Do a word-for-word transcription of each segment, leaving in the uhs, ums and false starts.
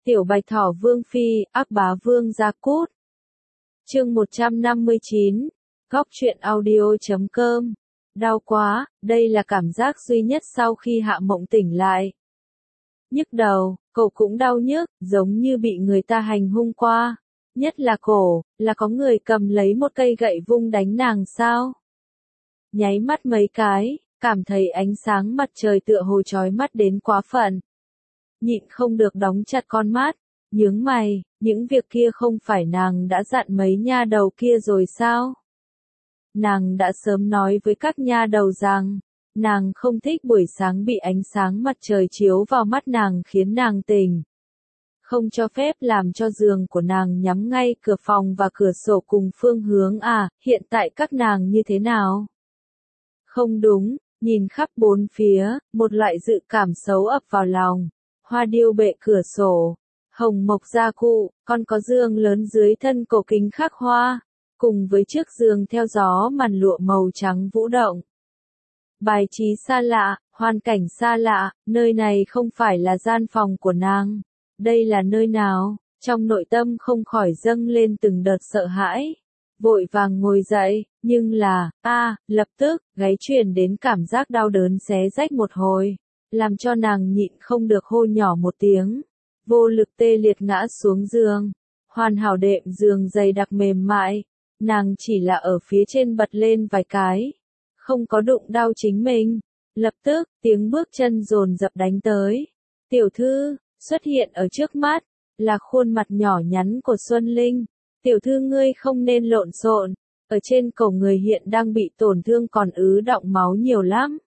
Tiểu Bạch Thỏ Vương Phi, Ác Bá Vương Gia Cút. Chương một trăm năm mươi chín. Góc truyện audio chấm com. Đau quá, đây là cảm giác duy nhất sau khi Hạ Mộng tỉnh lại. Nhức đầu, cậu cũng đau nhức, giống như bị người ta hành hung qua. Nhất là cổ, là có người cầm lấy một cây gậy vung đánh nàng sao? Nháy mắt mấy cái, cảm thấy ánh sáng mặt trời tựa hồ chói mắt đến quá phận. Nhịn không được đóng chặt con mắt, nhướng mày, những việc kia không phải nàng đã dặn mấy nha đầu kia rồi sao? Nàng đã sớm nói với các nha đầu rằng, nàng không thích buổi sáng bị ánh sáng mặt trời chiếu vào mắt nàng khiến nàng tỉnh. Không cho phép làm cho giường của nàng nhắm ngay cửa phòng và cửa sổ cùng phương hướng à, hiện tại các nàng như thế nào? Không đúng, nhìn khắp bốn phía, một loại dự cảm xấu ập vào lòng. Hoa điêu bệ cửa sổ, hồng mộc gia cụ, còn có giường lớn dưới thân cổ kính khắc hoa, cùng với chiếc giường theo gió màn lụa màu trắng vũ động. Bài trí xa lạ, hoàn cảnh xa lạ, nơi này không phải là gian phòng của nàng. Đây là nơi nào? Trong nội tâm không khỏi dâng lên từng đợt sợ hãi. Vội vàng ngồi dậy, nhưng là, a, lập tức, gáy truyền đến cảm giác đau đớn xé rách một hồi, làm cho nàng nhịn không được hô nhỏ một tiếng. Vô lực tê liệt ngã xuống giường. Hoàn hảo đệm giường dày đặc mềm mại, nàng chỉ là ở phía trên bật lên vài cái, không có đụng đau chính mình. Lập tức, tiếng bước chân dồn dập đánh tới. Tiểu thư, xuất hiện ở trước mắt, là khuôn mặt nhỏ nhắn của Xuân Linh. Tiểu thư ngươi không nên lộn xộn, ở trên cổ người hiện đang bị tổn thương còn ứ đọng máu nhiều lắm.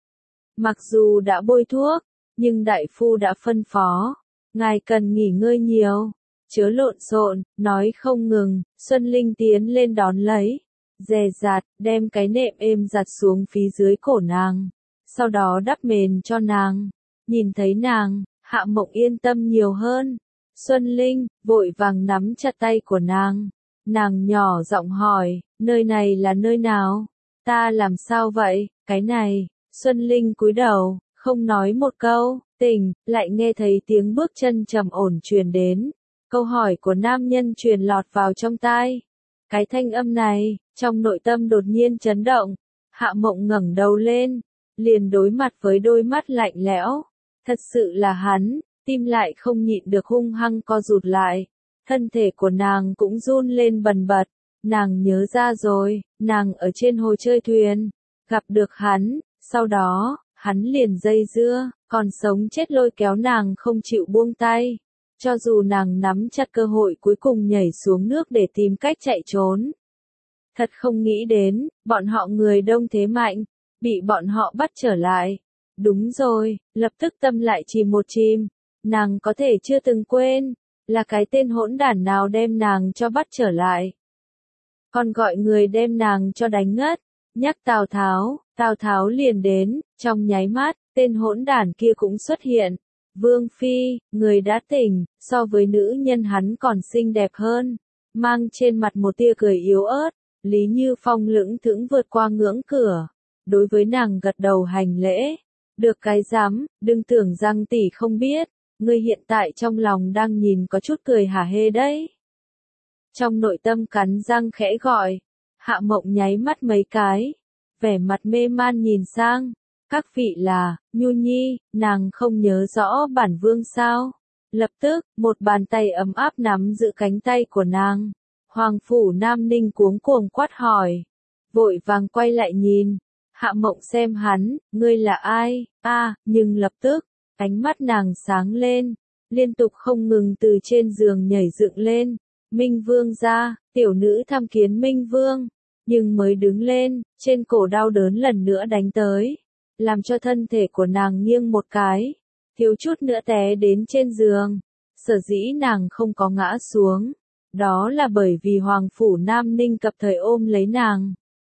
Mặc dù đã bôi thuốc, nhưng đại phu đã phân phó, ngài cần nghỉ ngơi nhiều, chớ lộn xộn, nói không ngừng. Xuân Linh tiến lên đón lấy, dè dặt, đem cái nệm êm giặt xuống phía dưới cổ nàng, sau đó đắp mền cho nàng. Nhìn thấy nàng, Hạ Mộng yên tâm nhiều hơn. Xuân Linh, vội vàng nắm chặt tay của nàng. Nàng nhỏ giọng hỏi, nơi này là nơi nào? Ta làm sao vậy, cái này? Xuân Linh cúi đầu, không nói một câu, tỉnh, lại nghe thấy tiếng bước chân trầm ổn truyền đến. Câu hỏi của nam nhân truyền lọt vào trong tai. Cái thanh âm này, trong nội tâm đột nhiên chấn động. Hạ Mộng ngẩng đầu lên, liền đối mặt với đôi mắt lạnh lẽo. Thật sự là hắn, tim lại không nhịn được hung hăng co rụt lại. Thân thể của nàng cũng run lên bần bật. Nàng nhớ ra rồi, nàng ở trên hồ chơi thuyền, gặp được hắn, sau đó, hắn liền dây dưa, còn sống chết lôi kéo nàng không chịu buông tay. Cho dù nàng nắm chặt cơ hội cuối cùng nhảy xuống nước để tìm cách chạy trốn. Thật không nghĩ đến, bọn họ người đông thế mạnh, bị bọn họ bắt trở lại. Đúng rồi, lập tức tâm lại chìm một chìm. Nàng có thể chưa từng quên, là cái tên hỗn đản nào đem nàng cho bắt trở lại. Còn gọi người đem nàng cho đánh ngất. Nhắc Tào Tháo, Tào Tháo liền đến, trong nháy mắt, tên hỗn đản kia cũng xuất hiện. Vương Phi, người đã tỉnh, so với nữ nhân hắn còn xinh đẹp hơn, mang trên mặt một tia cười yếu ớt. Lý Như Phong lững thững vượt qua ngưỡng cửa, đối với nàng gật đầu hành lễ. Được cái rắm, đừng tưởng rằng tỷ không biết, ngươi hiện tại trong lòng đang nhìn có chút cười hả hê đấy. Trong nội tâm cắn răng khẽ gọi, Hạ Mộng nháy mắt mấy cái, vẻ mặt mê man nhìn sang. Các vị là, Nhu Nhi, nàng không nhớ rõ bản vương sao? Lập tức, một bàn tay ấm áp nắm giữ cánh tay của nàng. Hoàng phủ Nam Ninh cuống cuồng quát hỏi. Vội vàng quay lại nhìn. Hạ Mộng xem hắn, ngươi là ai? A, à, nhưng lập tức, ánh mắt nàng sáng lên, liên tục không ngừng từ trên giường nhảy dựng lên. Minh Vương ra, tiểu nữ tham kiến Minh Vương. Nhưng mới đứng lên, trên cổ đau đớn lần nữa đánh tới, làm cho thân thể của nàng nghiêng một cái, thiếu chút nữa té đến trên giường. Sở dĩ nàng không có ngã xuống, đó là bởi vì Hoàng phủ Nam Ninh kịp thời ôm lấy nàng.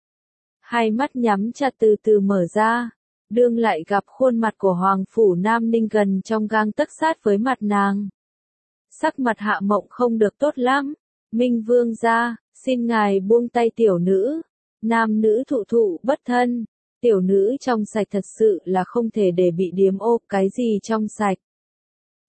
Hai mắt nhắm chặt từ từ mở ra, đương lại gặp khuôn mặt của Hoàng phủ Nam Ninh gần trong gang tấc sát với mặt nàng. Sắc mặt Hạ Mộng không được tốt lắm. Minh Vương ra, xin ngài buông tay tiểu nữ. Nam nữ thụ thụ bất thân. Tiểu nữ trong sạch thật sự là không thể để bị điếm ô cái gì trong sạch.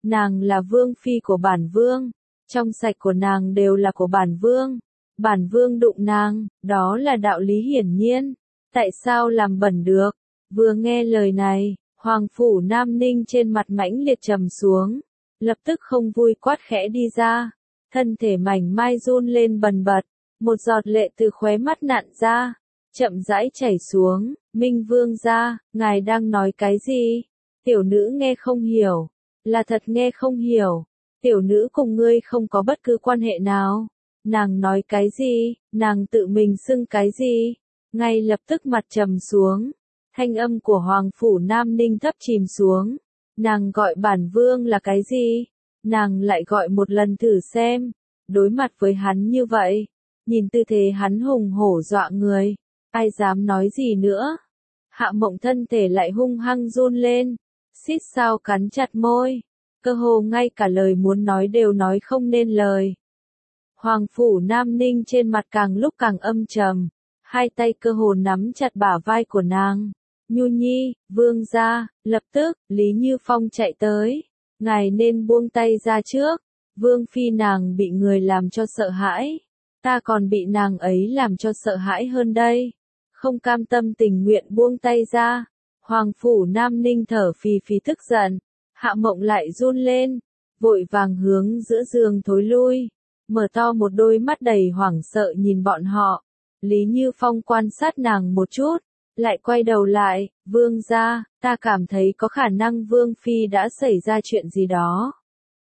Nàng là vương phi của bản vương, trong sạch của nàng đều là của bản vương. Bản vương đụng nàng, đó là đạo lý hiển nhiên, tại sao làm bẩn được? Vừa nghe lời này, Hoàng phủ Nam Ninh trên mặt mãnh liệt trầm xuống, lập tức không vui quát khẽ đi ra, thân thể mảnh mai run lên bần bật, một giọt lệ từ khóe mắt nặn ra, chậm rãi chảy xuống. Minh vương gia, ngài đang nói cái gì? Tiểu nữ nghe không hiểu, là thật nghe không hiểu, tiểu nữ cùng ngươi không có bất cứ quan hệ nào. Nàng nói cái gì, nàng tự mình xưng cái gì? Ngay lập tức mặt trầm xuống, thanh âm của Hoàng phủ Nam Ninh thấp chìm xuống. Nàng gọi bản vương là cái gì? Nàng lại gọi một lần thử xem. Đối mặt với hắn như vậy, nhìn tư thế hắn hùng hổ dọa người, ai dám nói gì nữa? Hạ Mộng thân thể lại hung hăng run lên, xít sao cắn chặt môi, cơ hồ ngay cả lời muốn nói đều nói không nên lời. Hoàng phủ Nam Ninh trên mặt càng lúc càng âm trầm, hai tay cơ hồ nắm chặt bả vai của nàng. Nhu nhi, vương gia, lập tức, Lý Như Phong chạy tới. Ngài nên buông tay ra trước, vương phi nàng bị người làm cho sợ hãi, ta còn bị nàng ấy làm cho sợ hãi hơn đây. Không cam tâm tình nguyện buông tay ra, Hoàng phủ Nam Ninh thở phì phì tức giận, Hạ Mộng lại run lên, vội vàng hướng giữa giường thối lui, mở to một đôi mắt đầy hoảng sợ nhìn bọn họ. Lý Như Phong quan sát nàng một chút, lại quay đầu lại, vương gia, ta cảm thấy có khả năng vương phi đã xảy ra chuyện gì đó.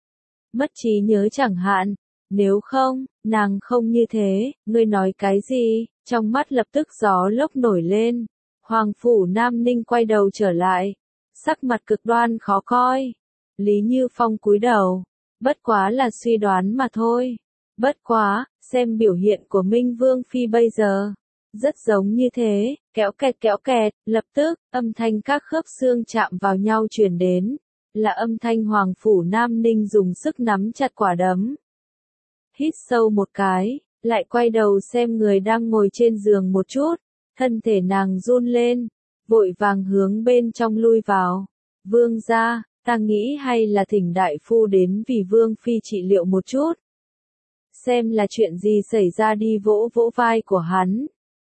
Mất trí nhớ chẳng hạn, nếu không, nàng không như thế, ngươi nói cái gì? Trong mắt lập tức gió lốc nổi lên, Hoàng phủ Nam Ninh quay đầu trở lại, sắc mặt cực đoan khó coi. Lý Như Phong cúi đầu, bất quá là suy đoán mà thôi. Bất quá, xem biểu hiện của Minh Vương Phi bây giờ, rất giống như thế, kéo kẹt kéo kẹt, lập tức, âm thanh các khớp xương chạm vào nhau truyền đến, là âm thanh Hoàng phủ Nam Ninh dùng sức nắm chặt quả đấm. Hít sâu một cái, lại quay đầu xem người đang ngồi trên giường một chút, thân thể nàng run lên, vội vàng hướng bên trong lui vào. Vương gia, ta nghĩ hay là thỉnh đại phu đến vì Vương Phi trị liệu một chút. Xem là chuyện gì xảy ra đi, vỗ vỗ vai của hắn.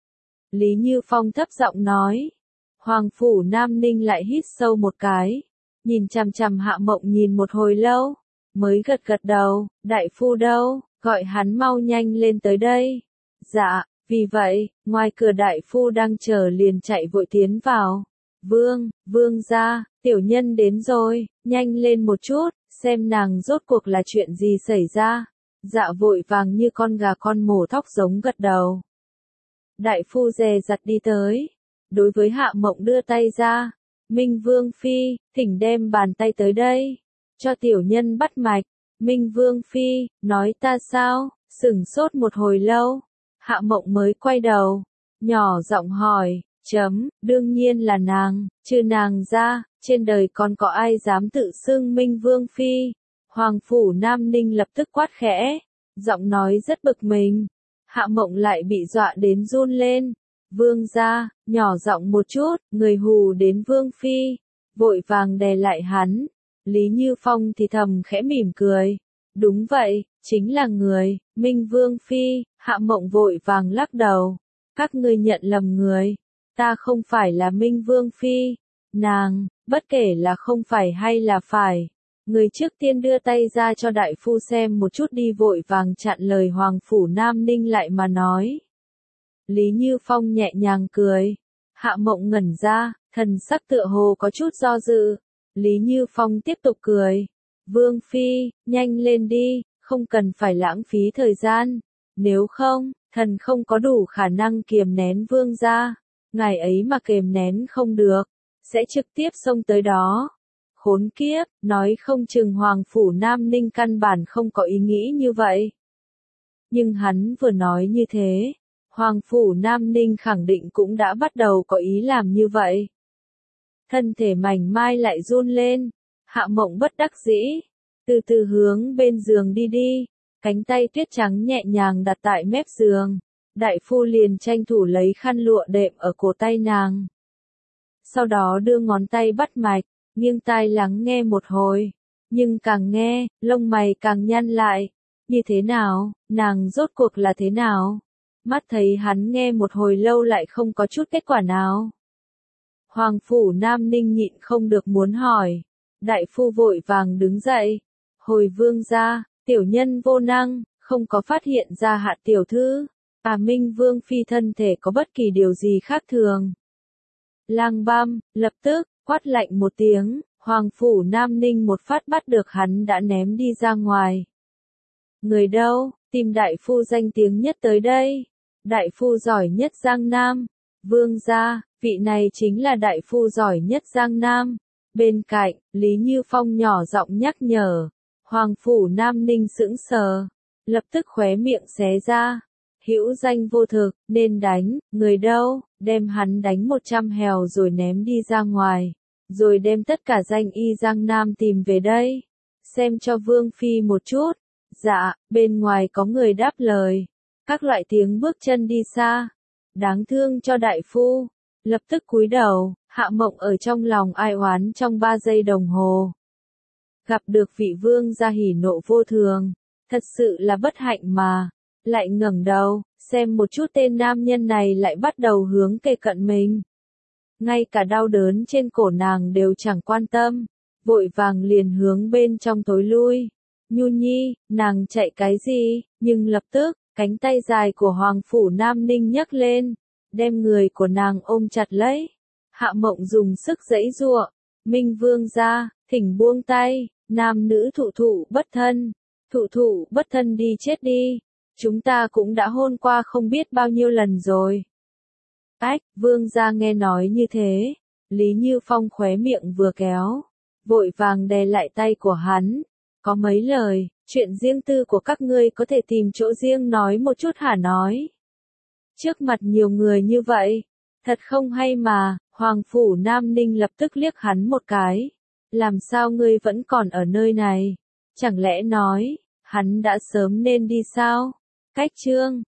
Lý Như Phong thấp giọng nói. Hoàng phủ Nam Ninh lại hít sâu một cái, nhìn chằm chằm Hạ Mộng nhìn một hồi lâu, mới gật gật đầu, đại phu đâu, gọi hắn mau nhanh lên tới đây. Dạ, vì vậy, ngoài cửa đại phu đang chờ liền chạy vội tiến vào. Vương, vương gia, tiểu nhân đến rồi, nhanh lên một chút, xem nàng rốt cuộc là chuyện gì xảy ra. Dạ vội vàng như con gà con mổ thóc giống gật đầu. Đại phu dè dặt đi tới, đối với Hạ Mộng đưa tay ra. Minh Vương Phi, thỉnh đem bàn tay tới đây, cho tiểu nhân bắt mạch. Minh Vương Phi, nói ta sao? Sửng sốt một hồi lâu, Hạ Mộng mới quay đầu, nhỏ giọng hỏi, chấm, đương nhiên là nàng, trừ nàng ra, trên đời còn có ai dám tự xưng Minh Vương Phi? Hoàng phủ Nam Ninh lập tức quát khẽ, giọng nói rất bực mình. Hạ Mộng lại bị dọa đến run lên. Vương gia, nhỏ giọng một chút, người hù đến Vương Phi, vội vàng đè lại hắn. Lý Như Phong thì thầm khẽ mỉm cười. Đúng vậy, chính là người, Minh Vương Phi. Hạ Mộng vội vàng lắc đầu. Các ngươi nhận lầm người, ta không phải là Minh Vương Phi. Nàng, bất kể là không phải hay là phải, người trước tiên đưa tay ra cho đại phu xem một chút đi, vội vàng chặn lời Hoàng phủ Nam Ninh lại mà nói. Lý Như Phong nhẹ nhàng cười. Hạ Mộng ngẩn ra, thần sắc tựa hồ có chút do dự. Lý Như Phong tiếp tục cười. Vương Phi, nhanh lên đi, không cần phải lãng phí thời gian. Nếu không, thần không có đủ khả năng kiềm nén vương gia. Ngài ấy mà kiềm nén không được, sẽ trực tiếp xông tới đó. Khốn kiếp, nói không chừng Hoàng phủ Nam Ninh căn bản không có ý nghĩ như vậy. Nhưng hắn vừa nói như thế, Hoàng phủ Nam Ninh khẳng định cũng đã bắt đầu có ý làm như vậy. Thân thể mảnh mai lại run lên, Hạ Mộng bất đắc dĩ, từ từ hướng bên giường đi đi, cánh tay tuyết trắng nhẹ nhàng đặt tại mép giường. Đại phu liền tranh thủ lấy khăn lụa đệm ở cổ tay nàng. Sau đó đưa ngón tay bắt mạch, nghiêng tai lắng nghe một hồi. nhưng càng nghe, lông mày càng nhăn lại. Như thế nào, nàng rốt cuộc là thế nào? Mắt thấy hắn nghe một hồi lâu lại không có chút kết quả nào. Hoàng phủ Nam Ninh nhịn không được muốn hỏi. Đại phu vội vàng đứng dậy. Hồi vương gia, tiểu nhân vô năng, không có phát hiện ra Hạ tiểu thư. À Minh Vương phi thân thể có bất kỳ điều gì khác thường. Lang Băm, lập tức, quát lạnh một tiếng, Hoàng phủ Nam Ninh một phát bắt được hắn đã ném đi ra ngoài. Người đâu, tìm đại phu danh tiếng nhất tới đây. Đại phu giỏi nhất Giang Nam. Vương gia, vị này chính là đại phu giỏi nhất Giang Nam. Bên cạnh, Lý Như Phong nhỏ giọng nhắc nhở. Hoàng phủ Nam Ninh sững sờ, lập tức khóe miệng xé ra. Hữu danh vô thực, nên đánh, người đâu, đem hắn đánh một trăm hèo rồi ném đi ra ngoài. Rồi đem tất cả danh y Giang Nam tìm về đây. Xem cho Vương Phi một chút. Dạ, bên ngoài có người đáp lời. Các loại tiếng bước chân đi xa. Đáng thương cho đại phu. Lập tức cúi đầu, Hạ Mộng ở trong lòng ai oán trong ba giây đồng hồ. Gặp được vị vương gia hỉ nộ vô thường. Thật sự là bất hạnh mà. Lại ngẩng đầu, xem một chút tên nam nhân này lại bắt đầu hướng kề cận mình. Ngay cả đau đớn trên cổ nàng đều chẳng quan tâm. Vội vàng liền hướng bên trong tối lui. Nhu Nhi, nàng chạy cái gì, nhưng lập tức, cánh tay dài của Hoàng phủ Nam Ninh nhấc lên, đem người của nàng ôm chặt lấy. Hạ Mộng dùng sức giãy giụa, Minh Vương gia, thỉnh buông tay, nam nữ thụ thụ bất thân, thụ thụ bất thân đi chết đi, chúng ta cũng đã hôn qua không biết bao nhiêu lần rồi. Ách, Vương gia nghe nói như thế, Lý Như Phong khóe miệng vừa kéo, vội vàng đè lại tay của hắn. Có mấy lời, chuyện riêng tư của các ngươi có thể tìm chỗ riêng nói một chút hả nói. Trước mặt nhiều người như vậy, thật không hay mà, Hoàng phủ Nam Ninh lập tức liếc hắn một cái. Làm sao ngươi vẫn còn ở nơi này? Chẳng lẽ nói, hắn đã sớm nên đi sao? Cách chương